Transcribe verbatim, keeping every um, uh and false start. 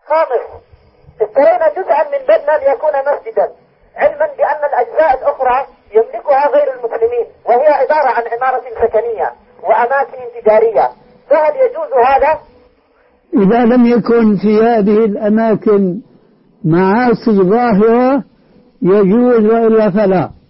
خامس: اشترينا جزءا من بننا ليكون مسجدا، علما بأن الأجزاء الأخرى يملكها غير المسلمين، وهي عبارة عن عمارة سكنية وأماكن تجارية، فهل يجوز هذا؟ إذا لم يكن في هذه الأماكن معاصي ظاهرة يجوز، وإلا فلا.